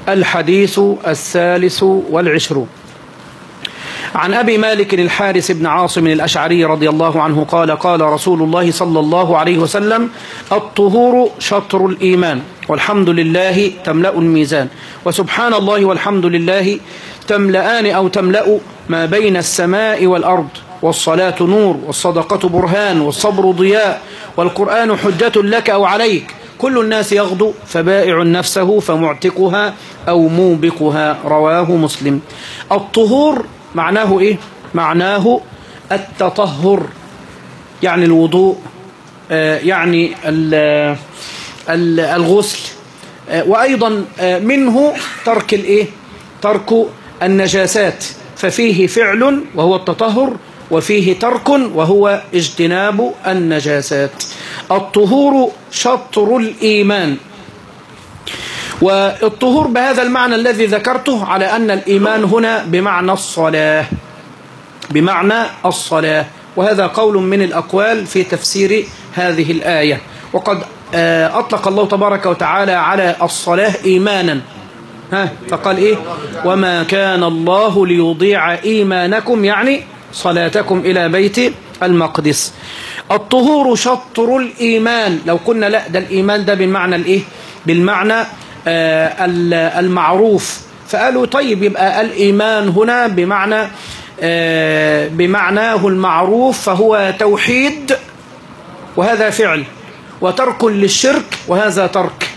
الحديث 23. عن أبي مالك الحارث بن عاصم الأشعري رضي الله عنه قال قال رسول الله صلى الله عليه وسلم: الطهور شطر الإيمان، والحمد لله تملأ الميزان، وسبحان الله والحمد لله تملأان أو تملأ ما بين السماء والأرض، والصلاة نور، والصدقة برهان، والصبر ضياء، والقرآن حجة لك أو عليك، كل الناس يغدو فبائع نفسه فمعتقها أو موبقها. رواه مسلم. الطهور معناه إيه؟ معناه التطهر، يعني الوضوء، يعني الغسل، وأيضا منه ترك الإيه؟ ترك النجاسات، ففيه فعل وهو التطهر، وفيه ترك وهو اجتناب النجاسات. الطهور شطر الإيمان. والطهور بهذا المعنى الذي ذكرته على أن الإيمان هنا بمعنى الصلاة، بمعنى الصلاة، وهذا قول من الأقوال في تفسير هذه الآية. وقد أطلق الله تبارك وتعالى على الصلاة إيمانا، فقال إيه؟ وما كان الله ليضيع إيمانكم، يعني صلاتكم إلى بيت المقدس. الطهور شطر الإيمان. لو قلنا لا، ده الإيمان ده بالمعنى الإيه؟ بالمعنى المعروف، فقالوا طيب يبقى الإيمان هنا بمعنى بمعناه المعروف، فهو توحيد وهذا فعل، وترك للشرك وهذا ترك.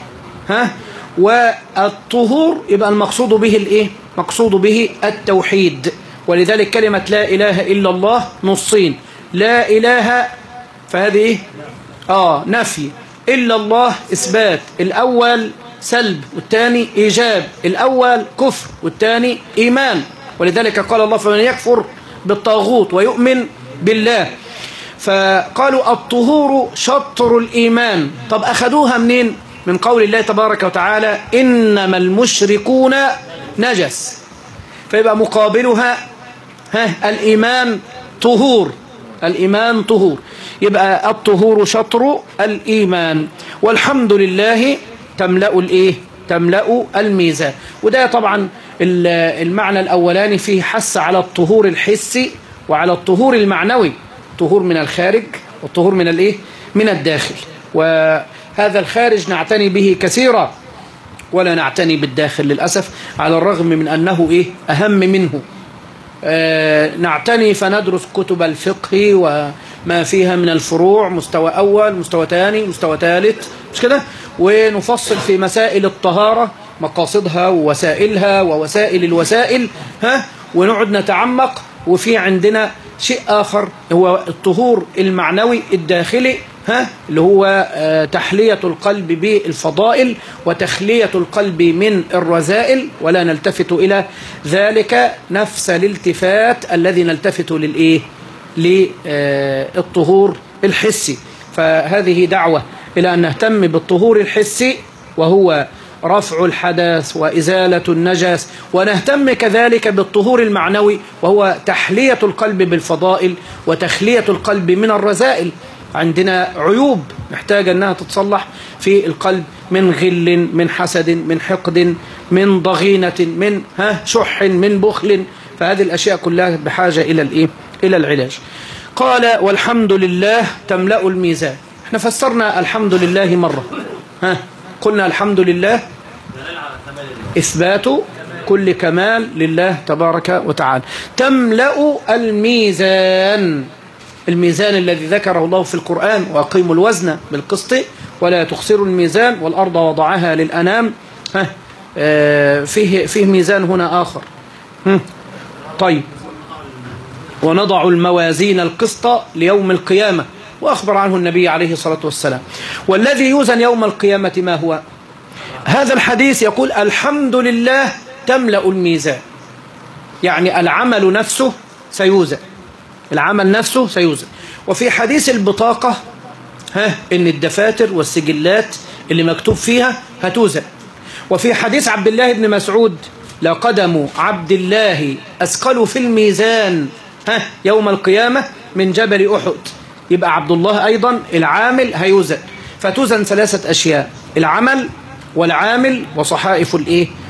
والطهور يبقى المقصود به الإيه؟ مقصود به التوحيد. ولذلك كلمة لا إله إلا الله نصين: لا إله فهذه إيه؟ نفي، إلا الله إثبات. الأول سلب والثاني إيجاب، الأول كفر والثاني إيمان. ولذلك قال الله: فمن يكفر بالطاغوت ويؤمن بالله. فقالوا الطهور شطر الإيمان. طب أخذوها منين؟ من قول الله تبارك وتعالى: إنما المشركون نجس. فيبقى مقابلها الإيمان طهور، الإيمان طهور، يبقى الطهور شطر الإيمان. والحمد لله تملأ الإيه؟ تملأ الميزان. وده طبعا المعنى الأولاني فيه حث على الطهور الحسي وعلى الطهور المعنوي، طهور من الخارج والطهور من الإيه؟ من الداخل. وهذا الخارج نعتني به كثيرا ولا نعتني بالداخل للأسف، على الرغم من أنه إيه؟ أهم منه. نعتني فندرس كتب الفقه وما فيها من الفروع، مستوى أول، مستوى ثاني، مستوى ثالث، مش كده؟ ونفصل في مسائل الطهارة، مقاصدها ووسائلها ووسائل الوسائل، ونقعد نتعمق. وفي عندنا شيء آخر هو الطهور المعنوي الداخلي، اللي هو تحلية القلب بالفضائل وتخلية القلب من الرذائل، ولا نلتفت إلى ذلك نفس الالتفات الذي نلتفت للإيه؟ للطهور الحسي. فهذه دعوة إلى أن نهتم بالطهور الحسي، وهو رفع الحدث وإزالة النجس، ونهتم كذلك بالطهور المعنوي، وهو تحلية القلب بالفضائل وتخلية القلب من الرذائل. عندنا عيوب محتاجة أنها تتصلح في القلب، من غل، من حسد، من حقد، من ضغينة، من شح، من بخل. فهذه الأشياء كلها بحاجة إلى الإيه؟ إلى العلاج. قال: والحمد لله تملأ الميزان. احنا فسرنا الحمد لله مرة، قلنا الحمد لله إثبات كل كمال لله تبارك وتعالى. تملأ الميزان، الميزان الذي ذكره الله في القرآن: وأقيموا الوزن بالقسط ولا تخسروا الميزان والأرض وضعها للأنام. فيه ميزان هنا آخر. طيب: ونضع الموازين القسط ليوم القيامة، وأخبر عنه النبي عليه الصلاة والسلام. والذي يوزن يوم القيامة ما هو؟ هذا الحديث يقول: الحمد لله تملأ الميزان، يعني العمل نفسه سيوزن، العمل نفسه سيوزن. وفي حديث البطاقة إن الدفاتر والسجلات اللي مكتوب فيها هتوزن. وفي حديث عبد الله بن مسعود: لقدم عبد الله أثقل في الميزان يوم القيامة من جبل أحد. يبقى عبد الله أيضا العامل هيوزن، فتوزن ثلاثة أشياء: العمل والعامل وصحائف الإيه؟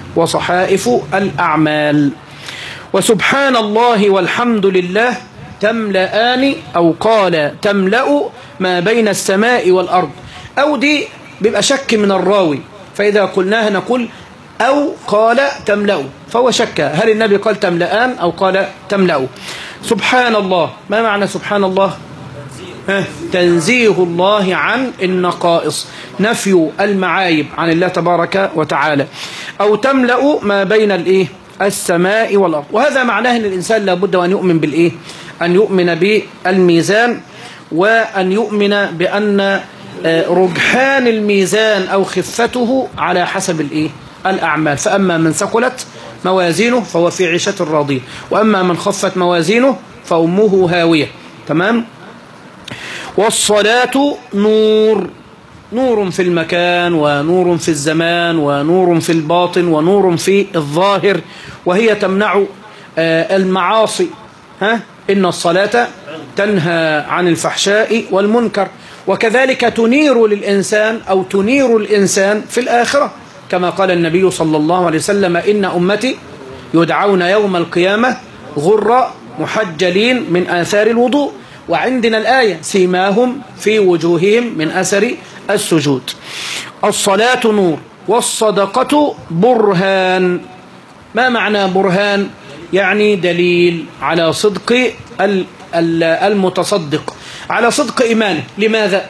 وصحائف الأعمال. وسبحان الله والحمد لله تملأان، أو قال تملأ ما بين السماء والأرض. أو دي بيبقى شك من الراوي، فإذا قلناها نقول أو قال تملأ، فهو شك هل النبي قال تملأان أو قال تملأ. سبحان الله، ما معنى سبحان الله؟ تنزيه الله عن النقائص، نفي المعايب عن الله تبارك وتعالى. أو تملأ ما بين السماء والأرض. وهذا معناه أن الإنسان لابد أن يؤمن بالإيه؟ أن يؤمن بالميزان، وأن يؤمن بأن رجحان الميزان أو خفته على حسب الأعمال. فأما من ثقلت موازينه فهو في عيشة راضية، وأما من خفت موازينه فأمه هاوية. تمام. والصلاة نور، نور في المكان، ونور في الزمان، ونور في الباطن، ونور في الظاهر، وهي تمنع المعاصي. إن الصلاة تنهى عن الفحشاء والمنكر. وكذلك تنير للإنسان أو تنير الإنسان في الآخرة، كما قال النبي صلى الله عليه وسلم: إن أمتي يدعون يوم القيامة غر محجلين من آثار الوضوء. وعندنا الآية: سيماهم في وجوههم من أثر السجود. الصلاة نور، والصدقة برهان. ما معنى برهان؟ يعني دليل على صدق المتصدق، على صدق إيمانه. لماذا؟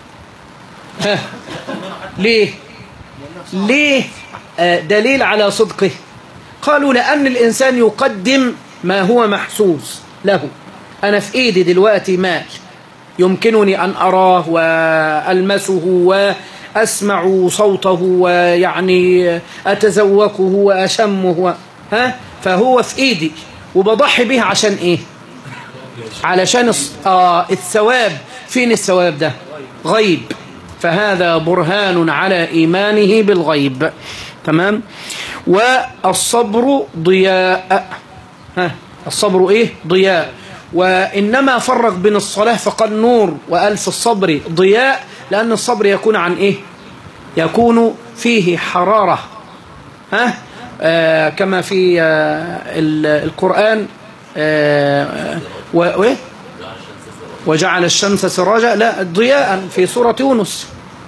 ليه دليل على صدقه؟ قالوا لأن الإنسان يقدم ما هو محسوس له. أنا في إيدي دلوقتي مال يمكنني أن أراه وألمسه وأسمع صوته، ويعني أتذوقه وأشمه، فهو في إيدي، وبضحي به عشان إيه؟ علشان الثواب. فين الثواب ده؟ غيب. فهذا برهان على إيمانه بالغيب. تمام. والصبر ضياء. الصبر إيه؟ ضياء. وإنما فرق بين الصلاة فقال نور، وقال في الصبر ضياء، لأن الصبر يكون عن إيه؟ يكون فيه حرارة. كما في القرآن وجعل الشمس سراجا، لا ضياء في سورة يونس.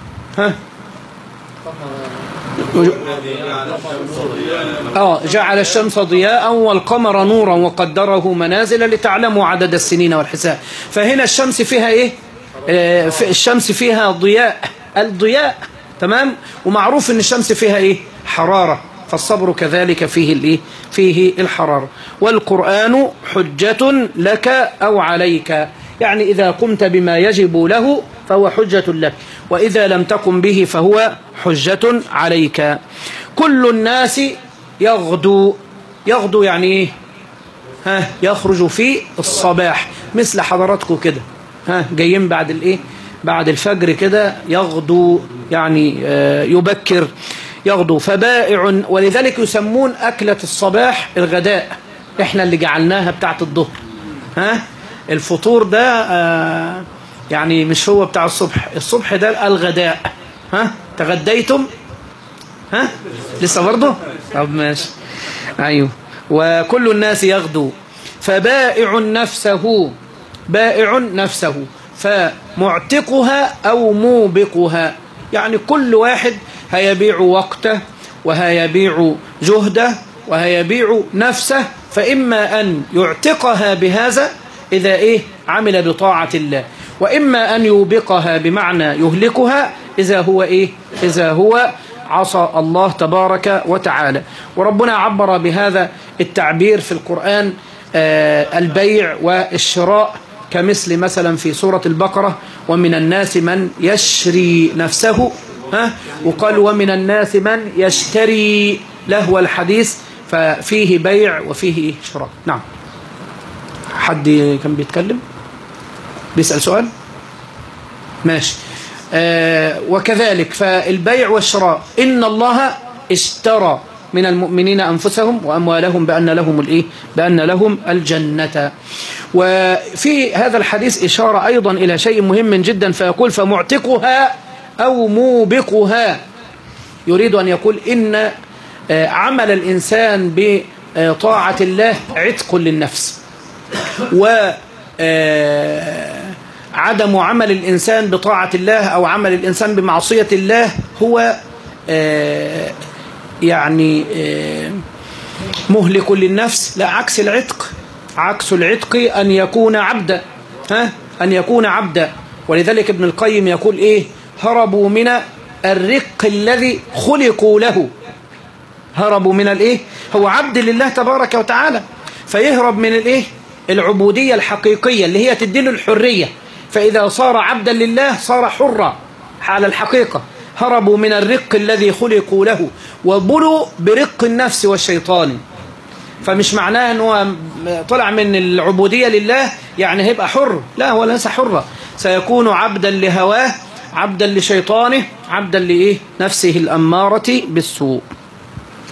جعل الشمس ضياء والقمر نورا وقدره منازل لتعلموا عدد السنين والحساب. فهنا الشمس فيها ايه؟ الشمس فيها ضياء، الضياء. تمام. ومعروف ان الشمس فيها ايه؟ حرارة. فالصبر كذلك فيه الايه؟ فيه الحرارة. والقرآن حجة لك أو عليك، يعني إذا قمت بما يجب له فهو حجة لك، وإذا لم تقم به فهو حجة عليك. كل الناس يغدو. يغدو يعني إيه؟ يخرج في الصباح، مثل حضراتكم كده، جايين بعد الإيه؟ بعد الفجر كده، يغدو يعني يبكر، يغدو. فبائع، ولذلك يسمون أكلة الصباح الغداء، إحنا اللي جعلناها بتاعت الظهر. الفطور ده يعني مش هو بتاع الصبح، الصبح ده الغداء. تغديتم؟ لسه برضه؟ طب ماشي. أيوه. وكل الناس يغدو. فبائع نفسه، بائع نفسه، فمعتقها أو موبقها، يعني كل واحد هيبيع وقته وهيبيع جهده وهيبيع نفسه. فإما أن يعتقها بهذا إذا إيه؟ عمل بطاعة الله، وإما أن يوبقها بمعنى يهلكها إذا هو إيه؟ إذا هو عصى الله تبارك وتعالى. وربنا عبر بهذا التعبير في القرآن البيع والشراء، كمثل مثلا في سورة البقرة: ومن الناس من يشري نفسه، وقال ومن الناس من يشتري لهو الحديث. ففيه بيع وفيه شراء. نعم. حد كان بيتكلم بيسأل سؤال؟ ماشي. وكذلك فالبيع والشراء: إن الله اشترى من المؤمنين أنفسهم وأموالهم بأن لهم الإيه؟ بأن لهم الجنة. وفي هذا الحديث إشارة أيضا إلى شيء مهم جدا، فيقول: فمعتقها أو موبقها. يريد أن يقول إن عمل الإنسان بطاعة الله عتق للنفس، وعدم عمل الإنسان بطاعة الله أو عمل الإنسان بمعصية الله هو يعني مهلك للنفس. لا، عكس العتق، عكس العتق أن يكون عبدا، أن يكون عبدا. ولذلك ابن القيم يقول إيه؟ هربوا من الرق الذي خلقوا له. هربوا من الإيه؟ هو عبد لله تبارك وتعالى، فيهرب من الإيه؟ العبودية الحقيقية اللي هي تديله الحرية، فإذا صار عبدا لله صار حرا على الحقيقة. هربوا من الرق الذي خلقوا له وبلوا برق النفس والشيطان. فمش معناه أنه طلع من العبودية لله يعني هيبقى حر، لا، هو ليس حرا، سيكون عبدا لهواه، عبدا لشيطانه، عبدا لإيه؟ نفسه الأمارة بالسوء.